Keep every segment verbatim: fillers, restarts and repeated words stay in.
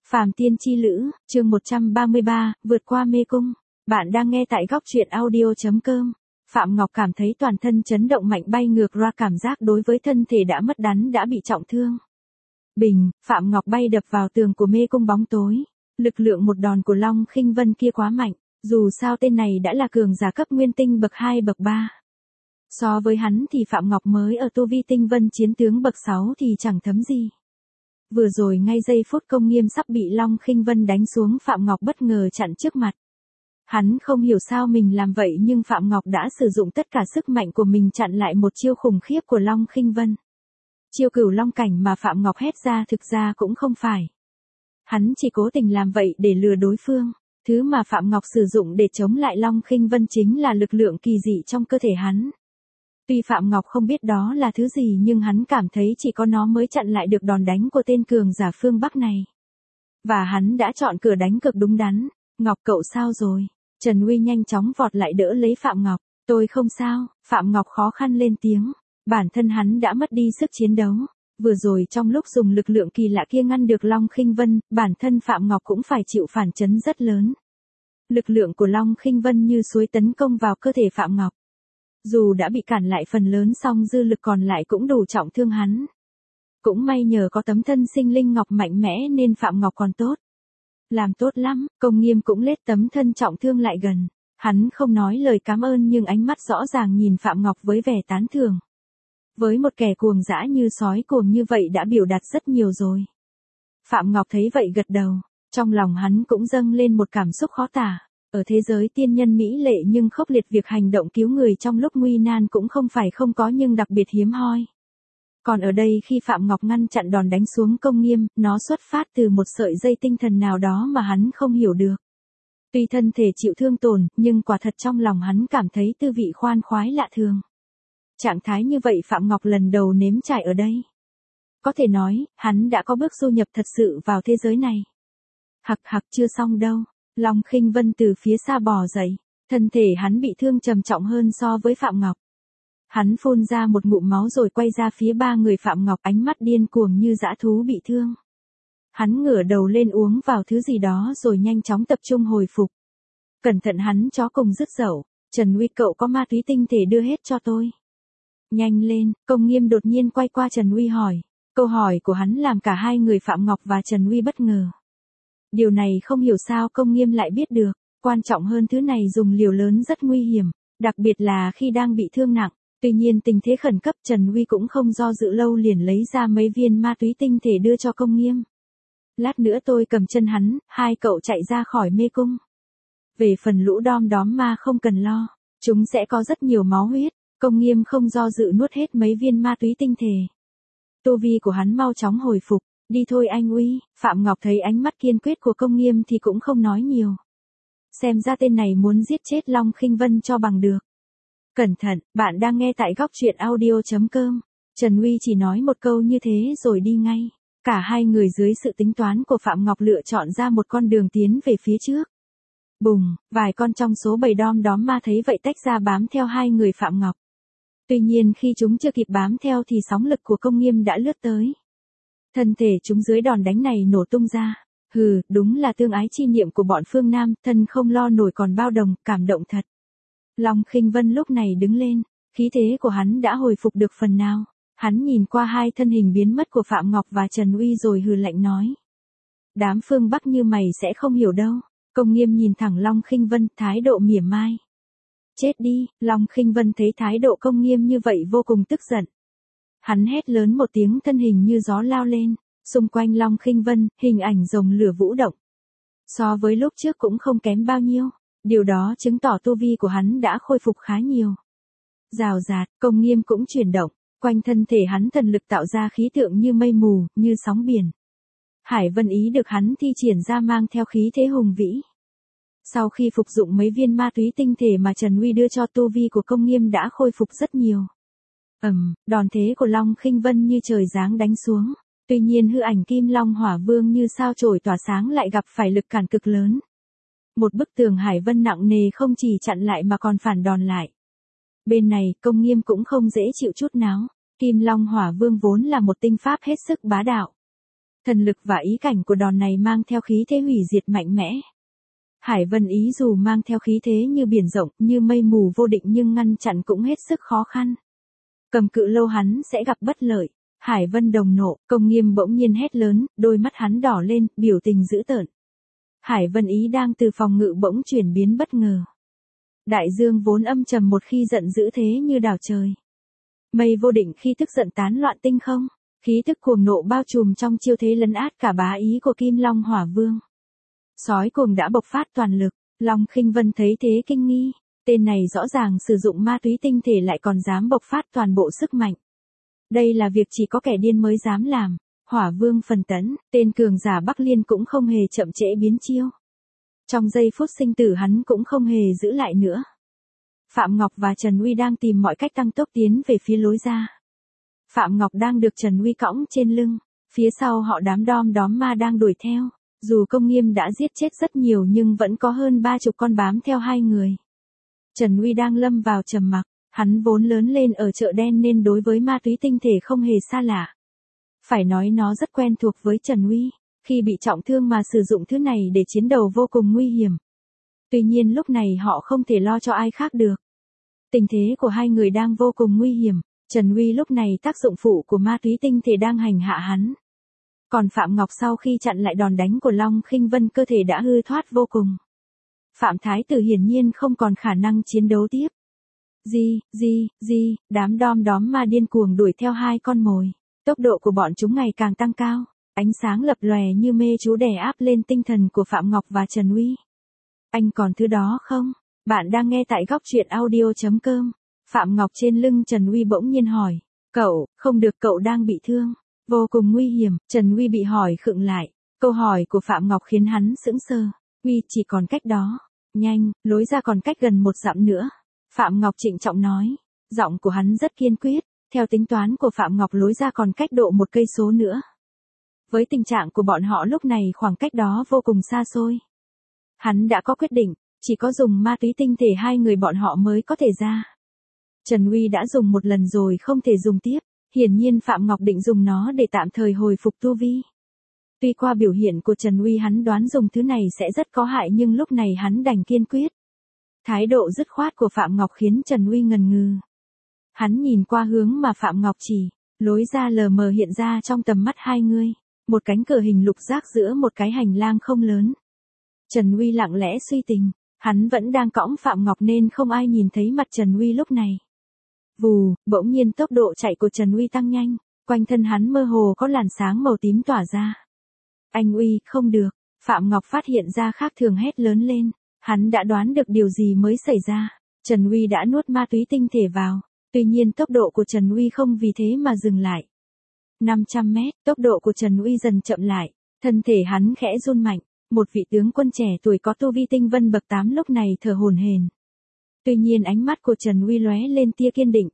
Phàm Tiên Chi Lữ, chương một trăm ba mươi ba, vượt qua mê cung. Bạn đang nghe tại góc truyện audio chấm com. Phạm Ngọc cảm thấy toàn thân chấn động mạnh, bay ngược ra, cảm giác đối với thân thể đã mất đắn đã bị trọng thương. Bình, Phạm Ngọc bay đập vào tường của mê cung bóng tối. Lực lượng một đòn của Long Khinh Vân kia quá mạnh, dù sao tên này đã là cường giả cấp nguyên tinh bậc hai bậc ba. So với hắn thì Phạm Ngọc mới ở tu vi tinh vân chiến tướng bậc sáu thì chẳng thấm gì. Vừa rồi ngay giây phút Công Nghiêm sắp bị Long Khinh Vân đánh xuống, Phạm Ngọc bất ngờ chặn trước mặt. Hắn không hiểu sao mình làm vậy, nhưng Phạm Ngọc đã sử dụng tất cả sức mạnh của mình chặn lại một chiêu khủng khiếp của Long Khinh Vân. Chiêu Cửu Long cảnh mà Phạm Ngọc hét ra thực ra cũng không phải. Hắn chỉ cố tình làm vậy để lừa đối phương. Thứ mà Phạm Ngọc sử dụng để chống lại Long Khinh Vân chính là lực lượng kỳ dị trong cơ thể hắn. Tuy Phạm Ngọc không biết đó là thứ gì, nhưng hắn cảm thấy chỉ có nó mới chặn lại được đòn đánh của tên cường giả phương Bắc này. Và hắn đã chọn cửa đánh cực đúng đắn. Ngọc cậu sao rồi? Trần Uy nhanh chóng vọt lại đỡ lấy Phạm Ngọc. Tôi không sao, Phạm Ngọc khó khăn lên tiếng. Bản thân hắn đã mất đi sức chiến đấu. Vừa rồi trong lúc dùng lực lượng kỳ lạ kia ngăn được Long Khinh Vân, bản thân Phạm Ngọc cũng phải chịu phản chấn rất lớn. Lực lượng của Long Khinh Vân như suối tấn công vào cơ thể Phạm Ngọc. Dù đã bị cản lại phần lớn song dư lực còn lại cũng đủ trọng thương hắn. Cũng may nhờ có tấm thân sinh linh ngọc mạnh mẽ nên Phạm Ngọc còn tốt. Làm tốt lắm, Công Nghiêm cũng lết tấm thân trọng thương lại gần. Hắn không nói lời cảm ơn nhưng ánh mắt rõ ràng nhìn Phạm Ngọc với vẻ tán thưởng. Với một kẻ cuồng dã như sói cuồng như vậy đã biểu đạt rất nhiều rồi. Phạm Ngọc thấy vậy gật đầu, trong lòng hắn cũng dâng lên một cảm xúc khó tả. Ở thế giới tiên nhân mỹ lệ nhưng khốc liệt, việc hành động cứu người trong lúc nguy nan cũng không phải không có nhưng đặc biệt hiếm hoi. Còn ở đây khi Phạm Ngọc ngăn chặn đòn đánh xuống Công Nghiêm, nó xuất phát từ một sợi dây tinh thần nào đó mà hắn không hiểu được. Tuy thân thể chịu thương tổn, nhưng quả thật trong lòng hắn cảm thấy tư vị khoan khoái lạ thường. Trạng thái như vậy Phạm Ngọc lần đầu nếm trải ở đây. Có thể nói, hắn đã có bước du nhập thật sự vào thế giới này. Hặc hặc, chưa xong đâu. Long Khinh Vân từ phía xa bò dậy, thân thể hắn bị thương trầm trọng hơn so với Phạm Ngọc. Hắn phun ra một ngụm máu rồi quay ra phía ba người Phạm Ngọc, ánh mắt điên cuồng như dã thú bị thương. Hắn ngửa đầu lên uống vào thứ gì đó rồi nhanh chóng tập trung hồi phục. Cẩn thận, hắn chó cùng dứt dậu. Trần Uy, cậu có ma túy tinh thể đưa hết cho tôi. Nhanh lên, Công Nghiêm đột nhiên quay qua Trần Uy hỏi. Câu hỏi của hắn làm cả hai người Phạm Ngọc và Trần Uy bất ngờ. Điều này không hiểu sao Công Nghiêm lại biết được. Quan trọng hơn, thứ này dùng liều lớn rất nguy hiểm, đặc biệt là khi đang bị thương nặng. Tuy nhiên tình thế khẩn cấp, Trần Uy cũng không do dự lâu liền lấy ra mấy viên ma túy tinh thể đưa cho Công Nghiêm. Lát nữa tôi cầm chân hắn, hai cậu chạy ra khỏi mê cung. Về phần lũ đom đóm ma không cần lo, chúng sẽ có rất nhiều máu huyết. Công Nghiêm không do dự nuốt hết mấy viên ma túy tinh thể. Tu vi của hắn mau chóng hồi phục. Đi thôi anh Uy. Phạm Ngọc thấy ánh mắt kiên quyết của Công Nghiêm thì cũng không nói nhiều. Xem ra tên này muốn giết chết Long Khinh Vân cho bằng được. Cẩn thận, bạn đang nghe tại góc truyện audio chấm com. Trần Uy chỉ nói một câu như thế rồi đi ngay. Cả hai người dưới sự tính toán của Phạm Ngọc lựa chọn ra một con đường tiến về phía trước. Bùng, vài con trong số bầy đom đóm ma thấy vậy tách ra bám theo hai người Phạm Ngọc. Tuy nhiên khi chúng chưa kịp bám theo thì sóng lực của Công Nghiêm đã lướt tới. Thân thể chúng dưới đòn đánh này nổ tung ra. Hừ, đúng là tương ái chi niệm của bọn phương Nam, thân không lo nổi còn bao đồng, cảm động thật. Long Khinh Vân lúc này đứng lên, khí thế của hắn đã hồi phục được phần nào. Hắn nhìn qua hai thân hình biến mất của Phạm Ngọc và Trần Uy rồi hừ lạnh nói. Đám phương Bắc như mày sẽ không hiểu đâu. Công Nghiêm nhìn thẳng Long Khinh Vân, thái độ mỉa mai. Chết đi. Long Khinh Vân thấy thái độ Công Nghiêm như vậy vô cùng tức giận. Hắn hét lớn một tiếng, thân hình như gió lao lên, xung quanh Long Khinh Vân, hình ảnh rồng lửa vũ động. So với lúc trước cũng không kém bao nhiêu, điều đó chứng tỏ tu vi của hắn đã khôi phục khá nhiều. Rào rạt, Công Nghiêm cũng chuyển động, quanh thân thể hắn thần lực tạo ra khí tượng như mây mù, như sóng biển. Hải Vân Ý được hắn thi triển ra mang theo khí thế hùng vĩ. Sau khi phục dụng mấy viên ma túy tinh thể mà Trần Uy đưa cho, tu vi của Công Nghiêm đã khôi phục rất nhiều. Ầm, đòn thế của Long Khinh Vân như trời giáng đánh xuống. Tuy nhiên hư ảnh Kim Long Hỏa Vương như sao chổi tỏa sáng lại gặp phải lực cản cực lớn. Một bức tường Hải Vân nặng nề không chỉ chặn lại mà còn phản đòn lại. Bên này, Công Nghiêm cũng không dễ chịu chút nào. Kim Long Hỏa Vương vốn là một tinh pháp hết sức bá đạo. Thần lực và ý cảnh của đòn này mang theo khí thế hủy diệt mạnh mẽ. Hải Vân Ý dù mang theo khí thế như biển rộng, như mây mù vô định nhưng ngăn chặn cũng hết sức khó khăn. Cầm cự lâu hắn sẽ gặp bất lợi. Hải Vân đồng nộ, Công Nghiêm bỗng nhiên hét lớn, đôi mắt hắn đỏ lên, biểu tình dữ tợn. Hải Vân Ý đang từ phòng ngự bỗng chuyển biến bất ngờ. Đại dương vốn âm trầm một khi giận dữ thế như đảo trời. Mây vô định khi tức giận tán loạn tinh không, khí tức cuồng nộ bao trùm trong chiêu thế lấn át cả bá ý của Kim Long Hỏa Vương. Sói cuồng đã bộc phát toàn lực, Long Khinh Vân thấy thế kinh nghi, tên này rõ ràng sử dụng ma túy tinh thể lại còn dám bộc phát toàn bộ sức mạnh. Đây là việc chỉ có kẻ điên mới dám làm. Hỏa Vương Phần Tấn, tên cường giả Bắc Liên cũng không hề chậm trễ biến chiêu. Trong giây phút sinh tử hắn cũng không hề giữ lại nữa. Phạm Ngọc và Trần Uy đang tìm mọi cách tăng tốc tiến về phía lối ra. Phạm Ngọc đang được Trần Uy cõng trên lưng, phía sau họ đám đom đóm ma đang đuổi theo. Dù Công Nghiêm đã giết chết rất nhiều nhưng vẫn có hơn ba chục con bám theo hai người. Trần Uy đang lâm vào trầm mặc, hắn vốn lớn lên ở chợ đen nên đối với ma túy tinh thể không hề xa lạ. Phải nói nó rất quen thuộc với Trần Uy, khi bị trọng thương mà sử dụng thứ này để chiến đấu vô cùng nguy hiểm. Tuy nhiên lúc này họ không thể lo cho ai khác được. Tình thế của hai người đang vô cùng nguy hiểm, Trần Uy lúc này tác dụng phụ của ma túy tinh thể đang hành hạ hắn. Còn Phạm Ngọc sau khi chặn lại đòn đánh của Long Khinh Vân cơ thể đã hư thoát vô cùng. Phạm Thái Tử hiển nhiên không còn khả năng chiến đấu tiếp. Gì, gì, gì, đám đom đóm ma điên cuồng đuổi theo hai con mồi. Tốc độ của bọn chúng ngày càng tăng cao, ánh sáng lập lòe như mê chú đè áp lên tinh thần của Phạm Ngọc và Trần Uy. Anh còn thứ đó không? Bạn đang nghe tại góc truyện audio chấm com. Phạm Ngọc trên lưng Trần Uy bỗng nhiên hỏi. Cậu, không được, cậu đang bị thương. Vô cùng nguy hiểm, Trần Uy bị hỏi khựng lại. Câu hỏi của Phạm Ngọc khiến hắn sững sờ. Uy, chỉ còn cách đó. Nhanh, lối ra còn cách gần một dặm nữa. Phạm Ngọc trịnh trọng nói. Giọng của hắn rất kiên quyết. Theo tính toán của Phạm Ngọc lối ra còn cách độ một cây số nữa. Với tình trạng của bọn họ lúc này khoảng cách đó vô cùng xa xôi. Hắn đã có quyết định, chỉ có dùng ma túy tinh thể hai người bọn họ mới có thể ra. Trần Uy đã dùng một lần rồi không thể dùng tiếp, hiển nhiên Phạm Ngọc định dùng nó để tạm thời hồi phục tu vi. Tuy qua biểu hiện của Trần Uy hắn đoán dùng thứ này sẽ rất có hại nhưng lúc này hắn đành kiên quyết. Thái độ dứt khoát của Phạm Ngọc khiến Trần Uy ngần ngừ. Hắn nhìn qua hướng mà Phạm Ngọc chỉ, lối ra lờ mờ hiện ra trong tầm mắt hai người, một cánh cửa hình lục giác giữa một cái hành lang không lớn. Trần Uy lặng lẽ suy tình, hắn vẫn đang cõng Phạm Ngọc nên không ai nhìn thấy mặt Trần Uy lúc này. Vù, bỗng nhiên tốc độ chạy của Trần Uy tăng nhanh, quanh thân hắn mơ hồ có làn sáng màu tím tỏa ra. Anh Uy, không được, Phạm Ngọc phát hiện ra khác thường hét lớn lên, hắn đã đoán được điều gì mới xảy ra. Trần Uy đã nuốt ma túy tinh thể vào, tuy nhiên tốc độ của Trần Uy không vì thế mà dừng lại. năm trăm mét, tốc độ của Trần Uy dần chậm lại, thân thể hắn khẽ run mạnh, một vị tướng quân trẻ tuổi có tu vi tinh vân bậc tám lúc này thở hổn hển. Tuy nhiên ánh mắt của Trần Uy lóe lên tia kiên định.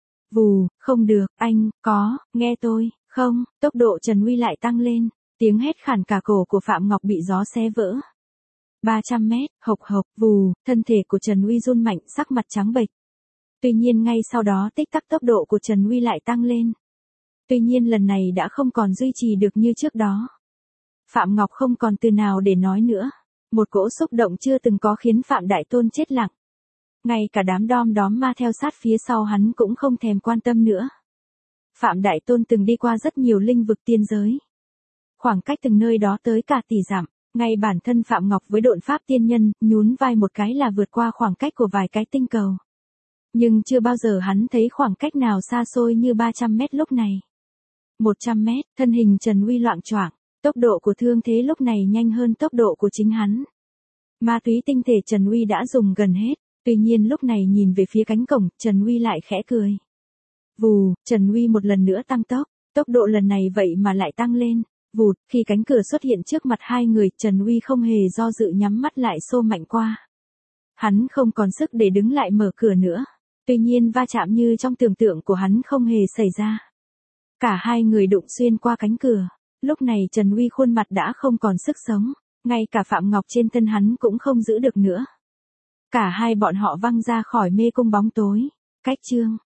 Vù, không được, anh, có, nghe tôi, không, tốc độ Trần Uy lại tăng lên, tiếng hét khản cả cổ của Phạm Ngọc bị gió xé vỡ. ba trăm mét, hộc hộc, vù, thân thể của Trần Uy run mạnh, sắc mặt trắng bệch. Tuy nhiên ngay sau đó tích tắc tốc độ của Trần Uy lại tăng lên. Tuy nhiên lần này đã không còn duy trì được như trước đó. Phạm Ngọc không còn từ nào để nói nữa. Một cỗ xúc động chưa từng có khiến Phạm Đại Tôn chết lặng. Ngay cả đám đom đóm ma theo sát phía sau hắn cũng không thèm quan tâm nữa. Phạm Đại Tôn từng đi qua rất nhiều linh vực tiên giới. Khoảng cách từng nơi đó tới cả tỷ dặm. Ngay bản thân Phạm Ngọc với độn pháp tiên nhân, nhún vai một cái là vượt qua khoảng cách của vài cái tinh cầu. Nhưng chưa bao giờ hắn thấy khoảng cách nào xa xôi như ba trăm mét lúc này. một trăm mét, thân hình Trần Uy loạng choạng, tốc độ của thương thế lúc này nhanh hơn tốc độ của chính hắn. Ma túy tinh thể Trần Uy đã dùng gần hết, tuy nhiên lúc này nhìn về phía cánh cổng, Trần Uy lại khẽ cười. Vù, Trần Uy một lần nữa tăng tốc, tốc độ lần này vậy mà lại tăng lên. Vụt, khi cánh cửa xuất hiện trước mặt hai người, Trần Uy không hề do dự nhắm mắt lại xô mạnh qua. Hắn không còn sức để đứng lại mở cửa nữa. Tuy nhiên va chạm như trong tưởng tượng của hắn không hề xảy ra. Cả hai người đụng xuyên qua cánh cửa. Lúc này Trần Uy khuôn mặt đã không còn sức sống. Ngay cả Phạm Ngọc trên thân hắn cũng không giữ được nữa. Cả hai bọn họ văng ra khỏi mê cung bóng tối. Cách chương.